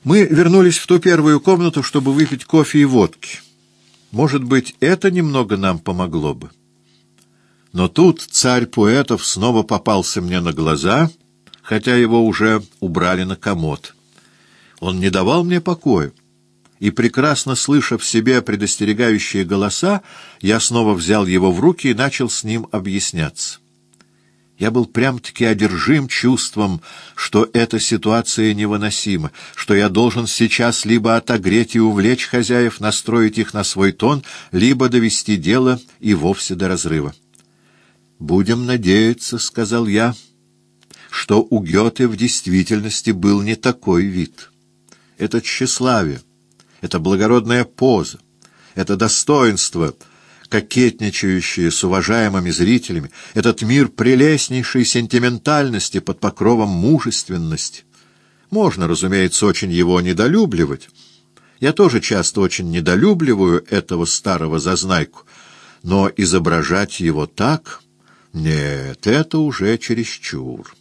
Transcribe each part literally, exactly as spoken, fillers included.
Мы вернулись в ту первую комнату, чтобы выпить кофе и водки. Может быть, это немного нам помогло бы. Но тут царь поэтов снова попался мне на глаза, хотя его уже убрали на комод. Он не давал мне покоя, и, прекрасно слыша в себе предостерегающие голоса, я снова взял его в руки и начал с ним объясняться. Я был прям-таки одержим чувством, что эта ситуация невыносима, что я должен сейчас либо отогреть и увлечь хозяев, настроить их на свой тон, либо довести дело и вовсе до разрыва. «Будем надеяться», — сказал я, — «что у Гёте в действительности был не такой вид. Это тщеславие, это благородная поза, это достоинство, кокетничающие с уважаемыми зрителями, этот мир прелестнейшей сентиментальности под покровом мужественности. Можно, разумеется, очень его недолюбливать. Я тоже часто очень недолюбливаю этого старого зазнайку, но изображать его так... Нет, это уже чересчур».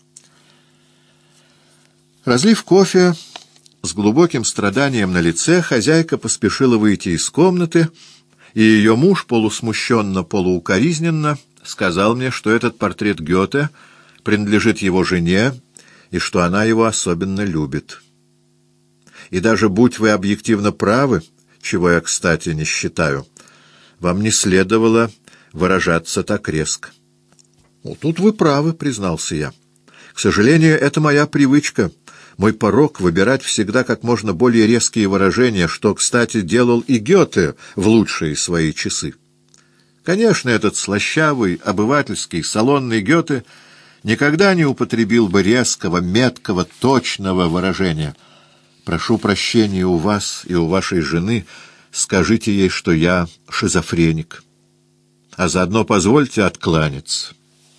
Разлив кофе, с глубоким страданием на лице, хозяйка поспешила выйти из комнаты, и ее муж, полусмущенно, полуукоризненно, сказал мне, что этот портрет Гёте принадлежит его жене и что она его особенно любит. И даже будь вы объективно правы, чего я, кстати, не считаю, вам не следовало выражаться так резко. «Ну, тут вы правы», — признался я. «К сожалению, это моя привычка, мой порок выбирать всегда как можно более резкие выражения, что, кстати, делал и Гёте в лучшие свои часы. Конечно, этот слащавый, обывательский, салонный Гёте никогда не употребил бы резкого, меткого, точного выражения. Прошу прощения у вас и у вашей жены, скажите ей, что я шизофреник. А заодно позвольте откланяться».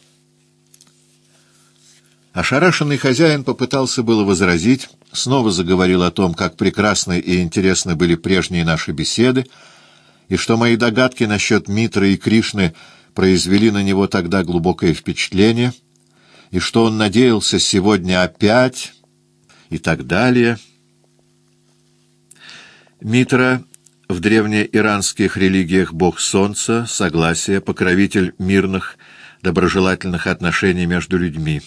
Ошарашенный хозяин попытался было возразить, снова заговорил о том, как прекрасны и интересны были прежние наши беседы, и что мои догадки насчет Митры и Кришны произвели на него тогда глубокое впечатление, и что он надеялся сегодня опять, и так далее. Митра в древнеиранских религиях бог солнца, согласия, покровитель мирных, доброжелательных отношений между людьми.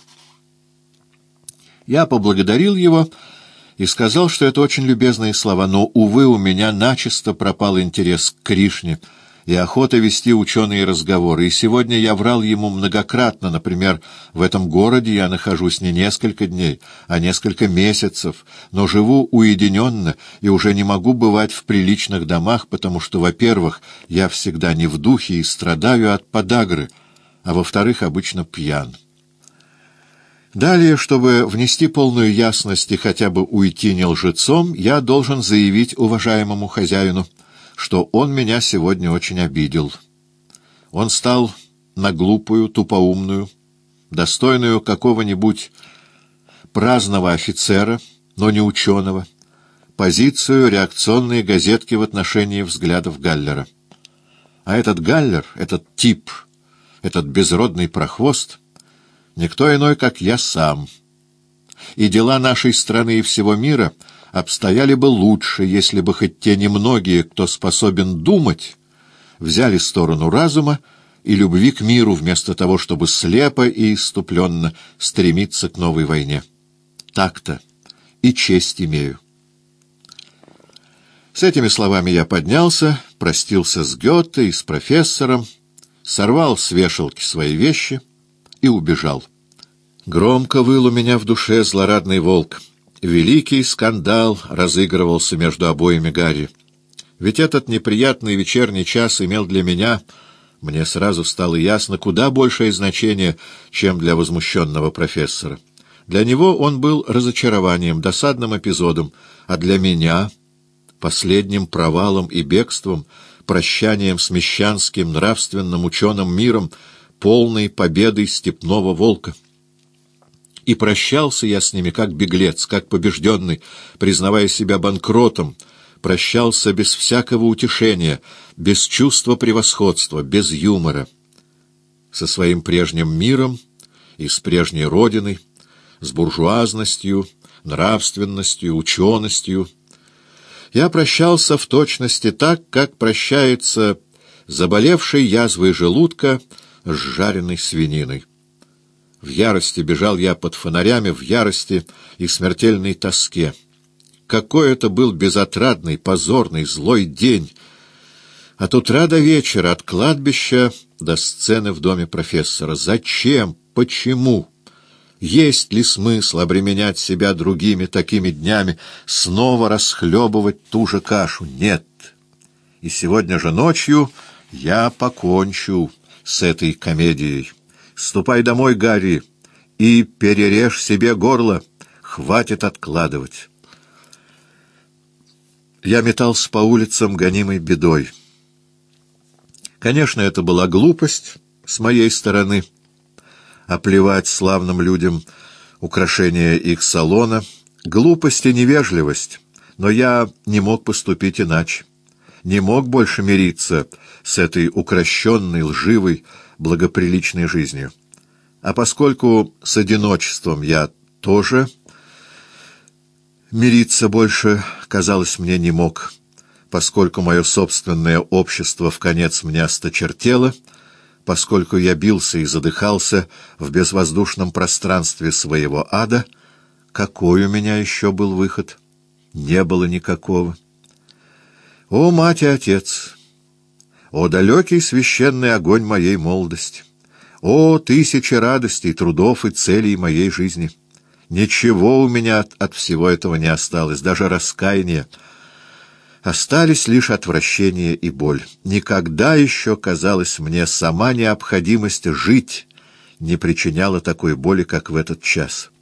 Я поблагодарил его и сказал, что это очень любезные слова, но, увы, у меня начисто пропал интерес к Кришне и охота вести ученые разговоры, и сегодня я врал ему многократно. Например, в этом городе я нахожусь не несколько дней, а несколько месяцев, но живу уединенно и уже не могу бывать в приличных домах, потому что, во-первых, я всегда не в духе и страдаю от подагры, а во-вторых, обычно пьян. Далее, чтобы внести полную ясность и хотя бы уйти не лжецом, я должен заявить уважаемому хозяину, что он меня сегодня очень обидел. Он стал на глупую, тупоумную, достойную какого-нибудь праздного офицера, но не ученого, позицию реакционной газетки в отношении взглядов Галлера. А этот Галлер, этот тип, этот безродный прохвост — никто иной, как я сам. И дела нашей страны и всего мира обстояли бы лучше, если бы хоть те немногие, кто способен думать, взяли сторону разума и любви к миру, вместо того, чтобы слепо и исступленно стремиться к новой войне. Так-то и честь имею. С этими словами я поднялся, простился с Гёте и с профессором, сорвал с вешалки свои вещи и убежал. Громко выл у меня в душе злорадный волк. Великий скандал разыгрывался между обоими Гарри. Ведь этот неприятный вечерний час имел для меня, мне сразу стало ясно, куда большее значение, чем для возмущенного профессора. Для него он был разочарованием, досадным эпизодом, а для меня — последним провалом и бегством, прощанием с мещанским нравственным ученым миром, полной победой степного волка. И прощался я с ними как беглец, как побежденный, признавая себя банкротом, прощался без всякого утешения, без чувства превосходства, без юмора. Со своим прежним миром и с прежней родиной, с буржуазностью, нравственностью, ученостью. Я прощался в точности так, как прощается заболевший язвой желудка с жареной свининой. В ярости бежал я под фонарями, в ярости и смертельной тоске. Какой это был безотрадный, позорный, злой день! От утра до вечера, от кладбища до сцены в доме профессора. Зачем? Почему? Есть ли смысл обременять себя другими такими днями, снова расхлебывать ту же кашу? Нет. И сегодня же ночью я покончу с этой комедией. Ступай домой, Гарри, и перережь себе горло. Хватит откладывать. Я метался по улицам, гонимой бедой. Конечно, это была глупость с моей стороны — оплевать славным людям украшения их салона, глупость и невежливость, но я не мог поступить иначе, не мог больше мириться с этой укращенной, лживой, благоприличной жизнью. А поскольку с одиночеством я тоже мириться больше, казалось, мне не мог, поскольку мое собственное общество вконец мне осточертело, поскольку я бился и задыхался в безвоздушном пространстве своего ада, какой у меня еще был выход? Не было никакого. О, мать и отец! О, далекий священный огонь моей молодости! О, тысячи радостей, трудов и целей моей жизни! Ничего у меня от, от всего этого не осталось, даже раскаяния. Остались лишь отвращение и боль. Никогда еще, казалось мне, сама необходимость жить не причиняла такой боли, как в этот час.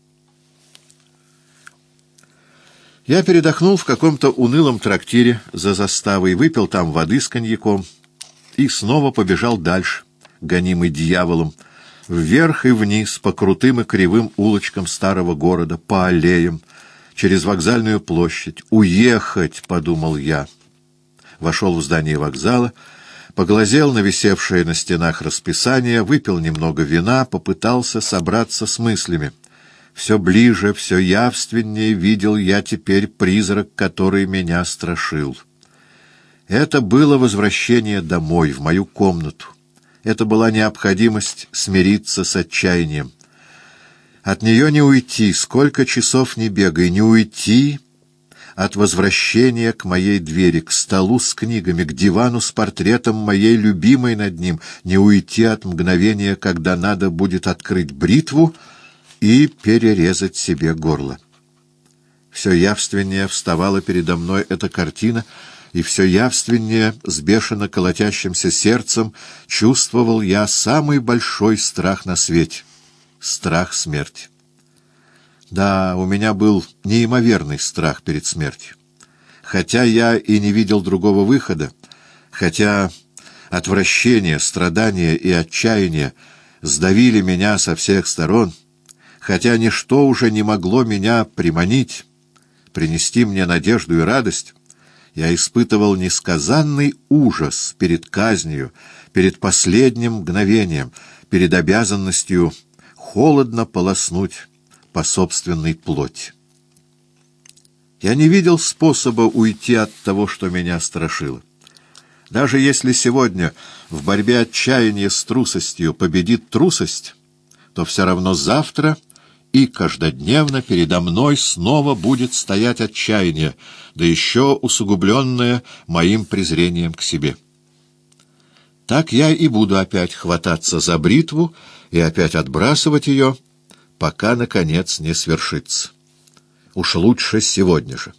Я передохнул в каком-то унылом трактире за заставой, выпил там воды с коньяком и снова побежал дальше, гонимый дьяволом, вверх и вниз по крутым и кривым улочкам старого города, по аллеям, через вокзальную площадь. «Уехать!» — подумал я. Вошел в здание вокзала, поглазел на висевшее на стенах расписание, выпил немного вина, попытался собраться с мыслями. Все ближе, все явственнее видел я теперь призрак, который меня страшил. Это было возвращение домой, в мою комнату. Это была необходимость смириться с отчаянием. От нее не уйти, сколько часов ни бегай, не уйти от возвращения к моей двери, к столу с книгами, к дивану с портретом моей любимой над ним, не уйти от мгновения, когда надо будет открыть бритву и перерезать себе горло. Все явственнее вставала передо мной эта картина, и все явственнее, с бешено колотящимся сердцем, чувствовал я самый большой страх на свете — страх смерти. Да, у меня был неимоверный страх перед смертью. Хотя я и не видел другого выхода, хотя отвращение, страдания и отчаяние сдавили меня со всех сторон, хотя ничто уже не могло меня приманить, принести мне надежду и радость, я испытывал несказанный ужас перед казнью, перед последним мгновением, перед обязанностью холодно полоснуть по собственной плоти. Я не видел способа уйти от того, что меня страшило. Даже если сегодня в борьбе отчаяния с трусостью победит трусость, то все равно завтра и каждодневно передо мной снова будет стоять отчаяние, да еще усугубленное моим презрением к себе. Так я и буду опять хвататься за бритву и опять отбрасывать ее, пока, наконец, не свершится. Уж лучше сегодня же.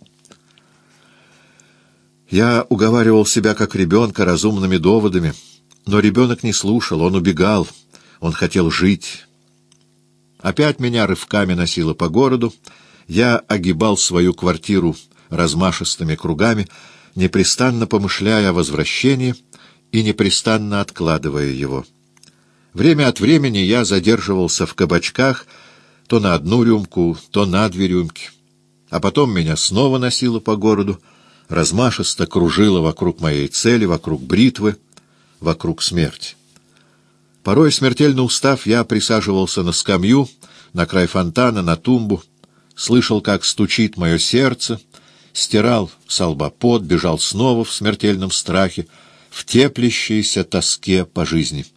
Я уговаривал себя как ребенка разумными доводами, но ребенок не слушал, он убегал, он хотел жить. Опять меня рывками носило по городу, я огибал свою квартиру размашистыми кругами, непрестанно помышляя о возвращении и непрестанно откладывая его. Время от времени я задерживался в кабачках то на одну рюмку, то на две рюмки, а потом меня снова носило по городу, размашисто кружило вокруг моей цели, вокруг бритвы, вокруг смерти. Порой, смертельно устав, я присаживался на скамью, на край фонтана, на тумбу, слышал, как стучит мое сердце, стирал со лба пот, бежал снова в смертельном страхе, в теплящейся тоске по жизни.